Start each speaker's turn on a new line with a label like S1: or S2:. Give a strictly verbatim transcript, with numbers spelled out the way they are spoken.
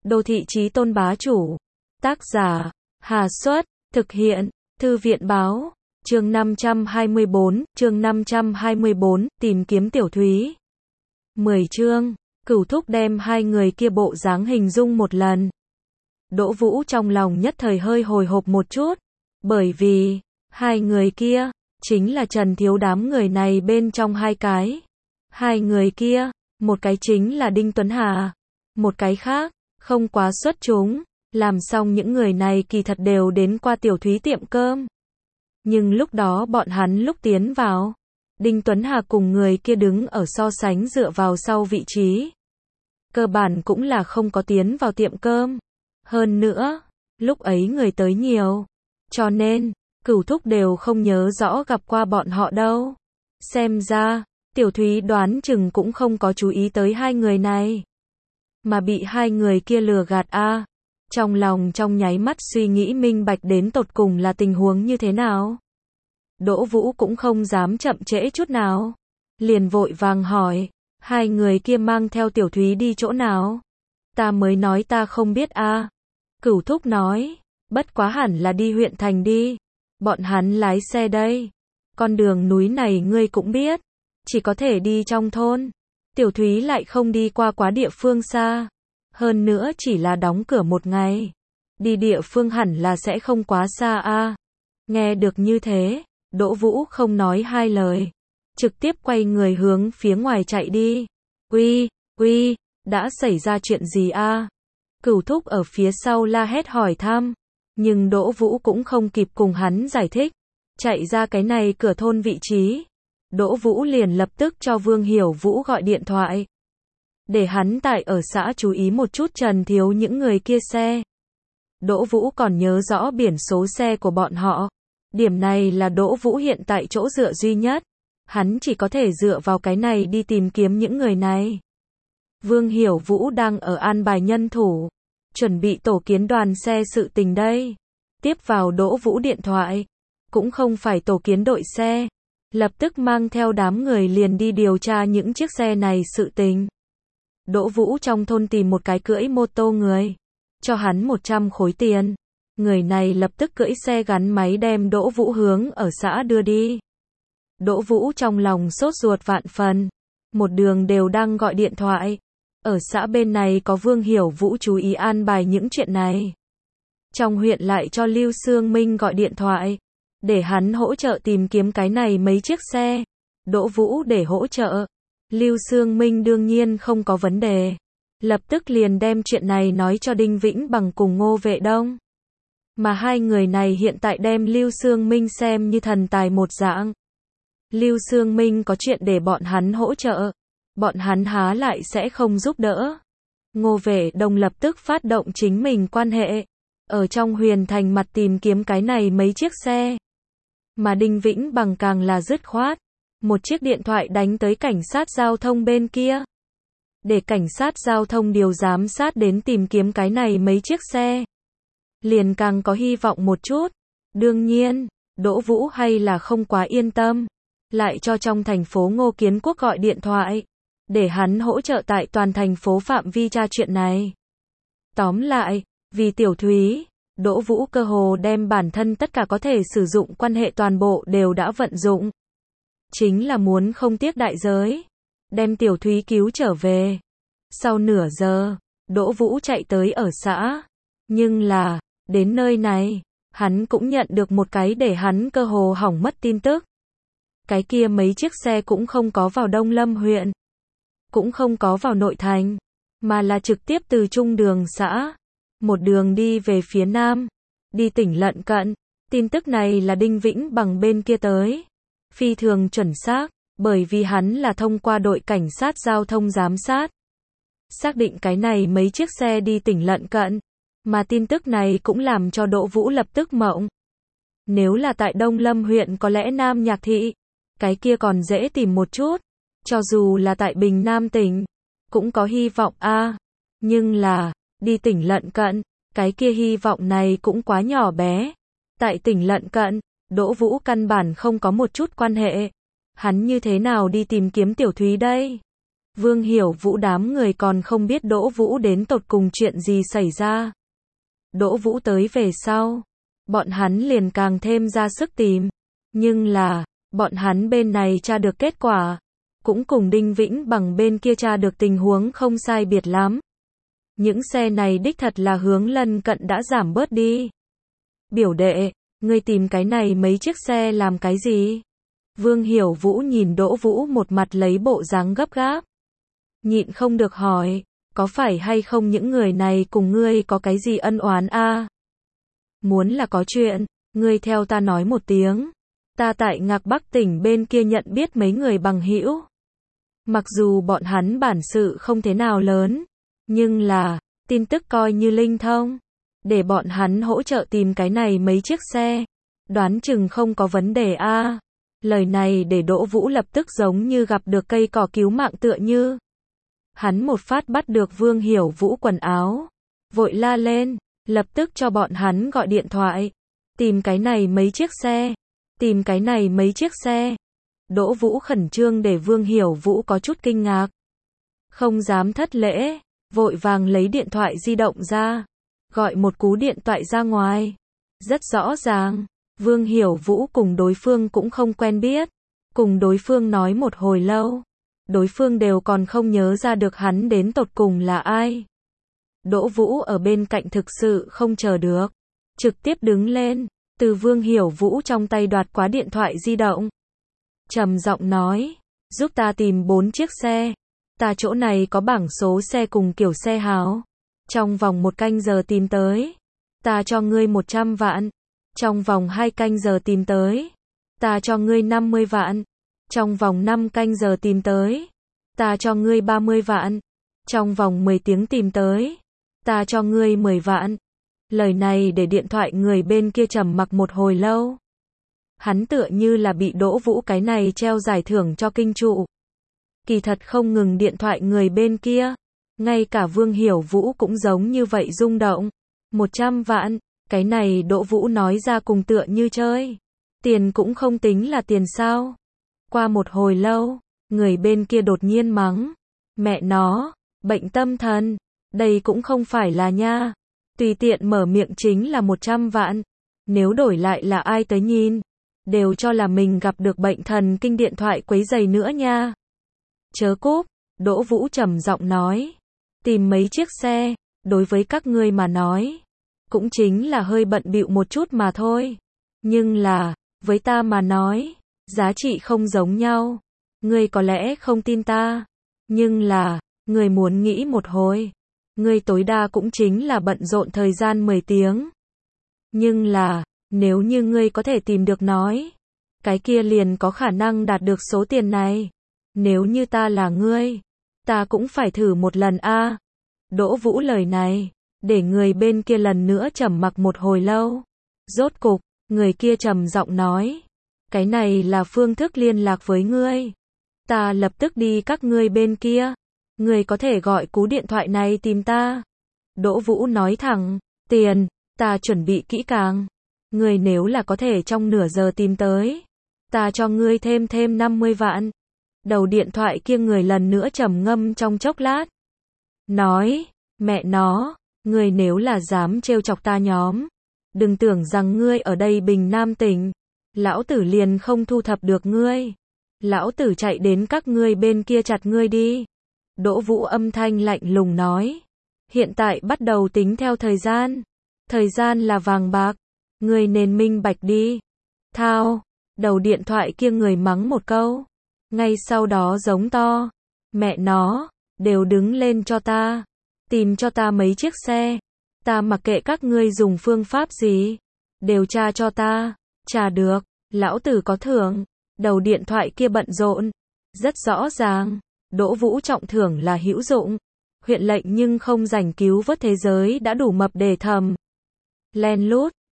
S1: Đô thị chí tôn bá chủ. Tác giả, Hà Xuất, thực hiện, Thư viện báo, chương năm trăm hai mươi bốn, chương năm trăm hai mươi bốn, tìm kiếm Tiểu Thúy. mười chương, Cửu Thúc đem hai người kia bộ dáng hình dung một lần. Đỗ Vũ trong lòng nhất thời hơi hồi hộp một chút, bởi vì, hai người kia, chính là Trần Thiếu đám người này bên trong hai cái. Hai người kia, một cái chính là Đinh Tuấn Hà, một cái khác, không quá xuất chúng, làm xong những người này kỳ thật đều đến qua Tiểu Thúy tiệm cơm. Nhưng lúc đó bọn hắn lúc tiến vào, Đinh Tuấn Hà cùng người kia đứng ở so sánh dựa vào sau vị trí. Cơ bản cũng là không có tiến vào tiệm cơm. Hơn nữa, lúc ấy người tới nhiều, cho nên, Cửu Thúc đều không nhớ rõ gặp qua bọn họ đâu. Xem ra, Tiểu Thúy đoán chừng cũng không có chú ý tới hai người này. Mà bị hai người kia lừa gạt a. À. Trong lòng trong nháy mắt suy nghĩ minh bạch đến tột cùng là tình huống như thế nào. Đỗ Vũ cũng không dám chậm trễ chút nào. Liền vội vàng hỏi, hai người kia mang theo Tiểu Thúy đi chỗ nào? Ta mới nói ta không biết a. À. Cửu Thúc nói, bất quá hẳn là đi huyện thành đi. Bọn hắn lái xe đây. Con đường núi này ngươi cũng biết. Chỉ có thể đi trong thôn. Tiểu Thúy lại không đi qua quá địa phương xa. Hơn nữa chỉ là đóng cửa một ngày. Đi địa phương hẳn là sẽ không quá xa a. À. Nghe được như thế, Đỗ Vũ không nói hai lời. Trực tiếp quay người hướng phía ngoài chạy đi. Uy, uy, đã xảy ra chuyện gì a? À? Cửu Thúc ở phía sau la hét hỏi thăm. Nhưng Đỗ Vũ cũng không kịp cùng hắn giải thích. Chạy ra cái này cửa thôn vị trí. Đỗ Vũ liền lập tức cho Vương Hiểu Vũ gọi điện thoại. Để hắn tại ở xã chú ý một chút Trần Thiếu những người kia xe. Đỗ Vũ còn nhớ rõ biển số xe của bọn họ. Điểm này là Đỗ Vũ hiện tại chỗ dựa duy nhất. Hắn chỉ có thể dựa vào cái này đi tìm kiếm những người này. Vương Hiểu Vũ đang ở an bài nhân thủ. Chuẩn bị tổ kiến đoàn xe sự tình đây. Tiếp vào Đỗ Vũ điện thoại. Cũng không phải tổ kiến đội xe. Lập tức mang theo đám người liền đi điều tra những chiếc xe này sự tình. Đỗ Vũ trong thôn tìm một cái cưỡi mô tô người. Cho hắn một trăm khối tiền. Người này lập tức cưỡi xe gắn máy đem Đỗ Vũ hướng ở xã đưa đi. Đỗ Vũ trong lòng sốt ruột vạn phần. Một đường đều đang gọi điện thoại. Ở xã bên này có Vương Hiểu Vũ chú ý an bài những chuyện này. Trong huyện lại cho Lưu Sương Minh gọi điện thoại. Để hắn hỗ trợ tìm kiếm cái này mấy chiếc xe. Đỗ Vũ để hỗ trợ. Lưu Sương Minh đương nhiên không có vấn đề. Lập tức liền đem chuyện này nói cho Đinh Vĩnh Bằng cùng Ngô Vệ Đông. Mà hai người này hiện tại đem Lưu Sương Minh xem như thần tài một dạng. Lưu Sương Minh có chuyện để bọn hắn hỗ trợ. Bọn hắn há lại sẽ không giúp đỡ. Ngô Vệ Đông lập tức phát động chính mình quan hệ. Ở trong Huyền Thành mặt tìm kiếm cái này mấy chiếc xe. Mà Đinh Vĩnh Bằng càng là dứt khoát. Một chiếc điện thoại đánh tới cảnh sát giao thông bên kia. Để cảnh sát giao thông điều giám sát đến tìm kiếm cái này mấy chiếc xe. Liền càng có hy vọng một chút. Đương nhiên, Đỗ Vũ hay là không quá yên tâm. Lại cho trong thành phố Ngô Kiến Quốc gọi điện thoại. Để hắn hỗ trợ tại toàn thành phố phạm vi tra chuyện này. Tóm lại, vì Tiểu Thúy, Đỗ Vũ cơ hồ đem bản thân tất cả có thể sử dụng quan hệ toàn bộ đều đã vận dụng. Chính là muốn không tiếc đại giới. Đem Tiểu Thúy cứu trở về. Sau nửa giờ, Đỗ Vũ chạy tới ở xã. Nhưng là, đến nơi này, hắn cũng nhận được một cái để hắn cơ hồ hỏng mất tin tức. Cái kia mấy chiếc xe cũng không có vào Đông Lâm huyện. Cũng không có vào nội thành. Mà là trực tiếp từ trung đường xã. Một đường đi về phía nam. Đi tỉnh Lận Cận. Tin tức này là Đinh Vĩnh Bằng bên kia tới. Phi thường chuẩn xác. Bởi vì hắn là thông qua đội cảnh sát giao thông giám sát. Xác định cái này mấy chiếc xe đi tỉnh Lận Cận. Mà tin tức này cũng làm cho Đỗ Vũ lập tức mộng. Nếu là tại Đông Lâm huyện có lẽ Nam Nhạc Thị. Cái kia còn dễ tìm một chút. Cho dù là tại Bình Nam tỉnh. Cũng có hy vọng a. À. Nhưng là, đi tỉnh Lận Cận. Cái kia hy vọng này cũng quá nhỏ bé. Tại tỉnh Lận Cận, Đỗ Vũ căn bản không có một chút quan hệ. Hắn như thế nào đi tìm kiếm Tiểu Thúy đây? Vương Hiểu Vũ đám người còn không biết Đỗ Vũ đến tột cùng chuyện gì xảy ra. Đỗ Vũ tới về sau, bọn hắn liền càng thêm ra sức tìm. Nhưng là, bọn hắn bên này tra được kết quả, cũng cùng Đinh Vĩnh Bằng bên kia tra được tình huống không sai biệt lắm. Những xe này đích thật là hướng lân cận đã giảm bớt đi. Biểu đệ, ngươi tìm cái này mấy chiếc xe làm cái gì? Vương Hiểu Vũ nhìn Đỗ Vũ một mặt lấy bộ dáng gấp gáp. Nhịn không được hỏi, có phải hay không những người này cùng ngươi có cái gì ân oán a? À? Muốn là có chuyện, ngươi theo ta nói một tiếng. Ta tại Ngạc Bắc tỉnh bên kia nhận biết mấy người bằng hữu. Mặc dù bọn hắn bản sự không thế nào lớn, nhưng là, tin tức coi như linh thông. Để bọn hắn hỗ trợ tìm cái này mấy chiếc xe. Đoán chừng không có vấn đề a. À. Lời này để Đỗ Vũ lập tức giống như gặp được cây cỏ cứu mạng tựa như. Hắn một phát bắt được Vương Hiểu Vũ quần áo. Vội la lên, lập tức cho bọn hắn gọi điện thoại. Tìm cái này mấy chiếc xe. Tìm cái này mấy chiếc xe. Đỗ Vũ khẩn trương để Vương Hiểu Vũ có chút kinh ngạc. Không dám thất lễ, vội vàng lấy điện thoại di động ra. Gọi một cú điện thoại ra ngoài. Rất rõ ràng, Vương Hiểu Vũ cùng đối phương cũng không quen biết. Cùng đối phương nói một hồi lâu. Đối phương đều còn không nhớ ra được hắn đến tột cùng là ai. Đỗ Vũ ở bên cạnh thực sự không chờ được. Trực tiếp đứng lên, từ Vương Hiểu Vũ trong tay đoạt quá điện thoại di động. Trầm giọng nói, giúp ta tìm bốn chiếc xe. Ta chỗ này có bảng số xe cùng kiểu xe háo. Trong vòng một canh giờ tìm tới. Ta cho ngươi một trăm vạn. Trong vòng hai canh giờ tìm tới. Ta cho ngươi năm mươi vạn. Trong vòng năm canh giờ tìm tới. Ta cho ngươi ba mươi vạn. Trong vòng mười tiếng tìm tới. Ta cho ngươi mười vạn. Lời này để điện thoại người bên kia trầm mặc một hồi lâu. Hắn tựa như là bị Đỗ Vũ cái này treo giải thưởng cho kinh trụ. Kỳ thật không ngừng điện thoại người bên kia. Ngay cả Vương Hiểu Vũ cũng giống như vậy rung động. Một trăm vạn, cái này Đỗ Vũ nói ra cùng tựa như chơi. Tiền cũng không tính là tiền sao. Qua một hồi lâu, người bên kia đột nhiên mắng. Mẹ nó, bệnh tâm thần, đây cũng không phải là nha. Tùy tiện mở miệng chính là một trăm vạn. Nếu đổi lại là ai tới nhìn, đều cho là mình gặp được bệnh thần kinh điện thoại quấy rầy nữa nha. Chớ cúp, Đỗ Vũ trầm giọng nói. Tìm mấy chiếc xe, đối với các ngươi mà nói, cũng chính là hơi bận bịu một chút mà thôi. Nhưng là, với ta mà nói, giá trị không giống nhau. Ngươi có lẽ không tin ta, nhưng là, ngươi muốn nghĩ một hồi. Ngươi tối đa cũng chính là bận rộn thời gian mười tiếng. Nhưng là, nếu như ngươi có thể tìm được nói, cái kia liền có khả năng đạt được số tiền này. Nếu như ta là ngươi, ta cũng phải thử một lần a. À. Đỗ Vũ lời này, để người bên kia lần nữa trầm mặc một hồi lâu. Rốt cục, người kia trầm giọng nói, cái này là phương thức liên lạc với ngươi. Ta lập tức đi các ngươi bên kia. Ngươi có thể gọi cú điện thoại này tìm ta. Đỗ Vũ nói thẳng, tiền, ta chuẩn bị kỹ càng. Ngươi nếu là có thể trong nửa giờ tìm tới, ta cho ngươi thêm thêm năm mươi vạn. Đầu điện thoại kia người lần nữa trầm ngâm trong chốc lát. Nói, mẹ nó, ngươi nếu là dám trêu chọc ta nhóm, đừng tưởng rằng ngươi ở đây Bình Nam tỉnh, lão tử liền không thu thập được ngươi. Lão tử chạy đến các ngươi bên kia chặt ngươi đi. Đỗ Vũ âm thanh lạnh lùng nói. Hiện tại bắt đầu tính theo thời gian. Thời gian là vàng bạc. Ngươi nên minh bạch đi. Thao, đầu điện thoại kia người mắng một câu. Ngay sau đó giống to. Mẹ nó, đều đứng lên cho ta. Tìm cho ta mấy chiếc xe. Ta mặc kệ các ngươi dùng phương pháp gì. Đều tra cho ta. Tra được, lão tử có thưởng. Đầu điện thoại kia bận rộn. Rất rõ ràng. Đỗ Vũ trọng thưởng là hữu dụng. Huyện lệnh nhưng không giành cứu vớt thế giới đã đủ mập để thầm. Len lút,